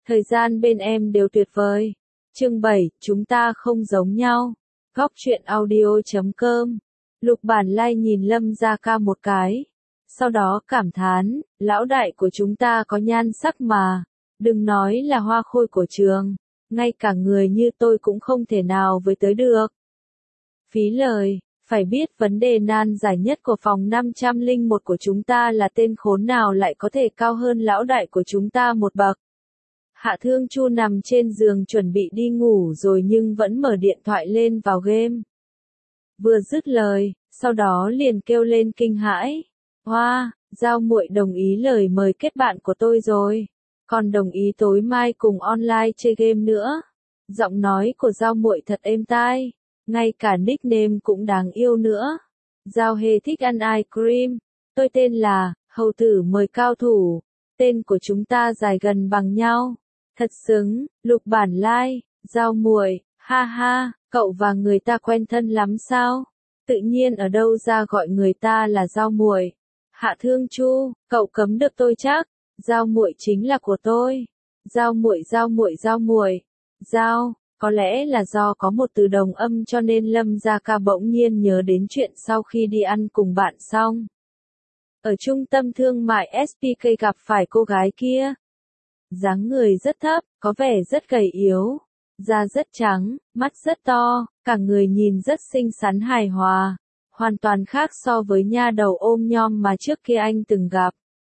Thời gian bên em đều tuyệt vời. Chương 7, chúng ta không giống nhau. Góc truyện audio.com. Lục Bản Lai nhìn Lâm Gia Ca một cái. Sau đó cảm thán, lão đại của chúng ta có nhan sắc mà. Đừng nói là hoa khôi của trường. Ngay cả người như tôi cũng không thể nào với tới được. Phí lời, phải biết vấn đề nan giải nhất của phòng 501 của chúng ta là tên khốn nào lại có thể cao hơn lão đại của chúng ta một bậc. Hạ Thương Chu nằm trên giường chuẩn bị đi ngủ rồi nhưng vẫn mở điện thoại lên vào game. Vừa dứt lời, sau đó liền kêu lên kinh hãi. Hoa, Giao muội đồng ý lời mời kết bạn của tôi rồi. Còn đồng ý tối mai cùng online chơi game nữa. Giọng nói của Giao muội thật êm tai. Ngay cả nickname cũng đáng yêu nữa. Giao Hề thích ăn ice cream. Tôi tên là, hầu tử mời cao thủ. Tên của chúng ta dài gần bằng nhau. Thật xứng, Lục Bản Lai, Giao muội, ha ha, cậu và người ta quen thân lắm sao? Tự nhiên ở đâu ra gọi người ta là Giao muội. Hạ Thương Chu, cậu cấm được tôi chắc. Giao muội chính là của tôi. Giao muội, Giao muội, Giao muội. Giao, có lẽ là do có một từ đồng âm cho nên Lâm Gia Ca bỗng nhiên nhớ đến chuyện sau khi đi ăn cùng bạn xong. Ở trung tâm thương mại SPK gặp phải cô gái kia. Dáng người rất thấp, có vẻ rất gầy yếu. Da rất trắng, mắt rất to, cả người nhìn rất xinh xắn hài hòa. Hoàn toàn khác so với nha đầu ôm nhom mà trước kia anh từng gặp.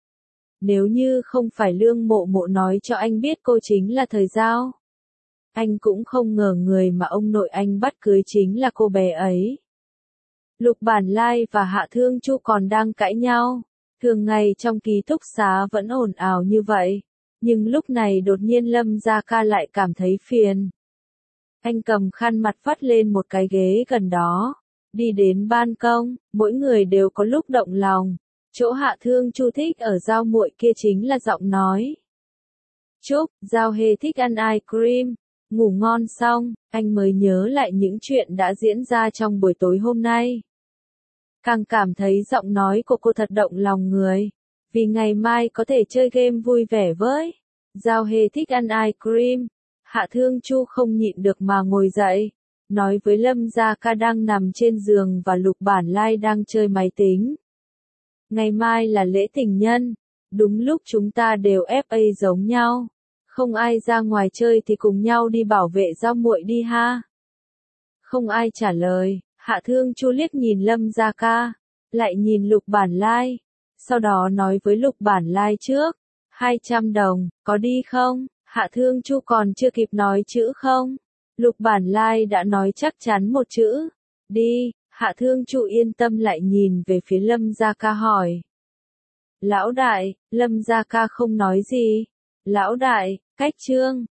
Nếu như không phải Lương Mộ Mộ nói cho anh biết cô chính là Thời Giao. Anh cũng không ngờ người mà ông nội anh bắt cưới chính là cô bé ấy. Lục Bản Lai và Hạ Thương Chu còn đang cãi nhau. Thường ngày trong ký túc xá vẫn ồn ào như vậy. Nhưng lúc này đột nhiên Lâm Gia Ca lại cảm thấy phiền. Anh cầm khăn mặt vắt lên một cái ghế gần đó. Đi đến ban công, mỗi người đều có lúc động lòng. Chỗ Hạ Thương Chu thích ở Giao muội kia chính là giọng nói. Chúc, Giao Hề thích ăn ice cream. Ngủ ngon xong, anh mới nhớ lại những chuyện đã diễn ra trong buổi tối hôm nay. Càng cảm thấy giọng nói của cô thật động lòng người. Vì ngày mai có thể chơi game vui vẻ với. Giao Hề thích ăn ice cream. Hạ Thương Chu không nhịn được mà ngồi dậy. Nói với Lâm Gia Ca đang nằm trên giường và Lục Bản Lai đang chơi máy tính. Ngày mai là lễ tình nhân. Đúng lúc chúng ta đều FA giống nhau. Không ai ra ngoài chơi thì cùng nhau đi bảo vệ Giao muội đi ha. Không ai trả lời. Hạ Thương Chu liếc nhìn Lâm Gia Ca. Lại nhìn Lục Bản Lai. Sau đó nói với Lục Bản Lai trước. 200 đồng, có đi không? Hạ Thương Chu còn chưa kịp nói chữ không. Lục Bản Lai đã nói chắc chắn một chữ. Đi, Hạ Thương Chu yên tâm lại nhìn về phía Lâm Gia Ca hỏi. Lão đại, Lâm Gia Ca không nói gì. Lão đại, cách chương.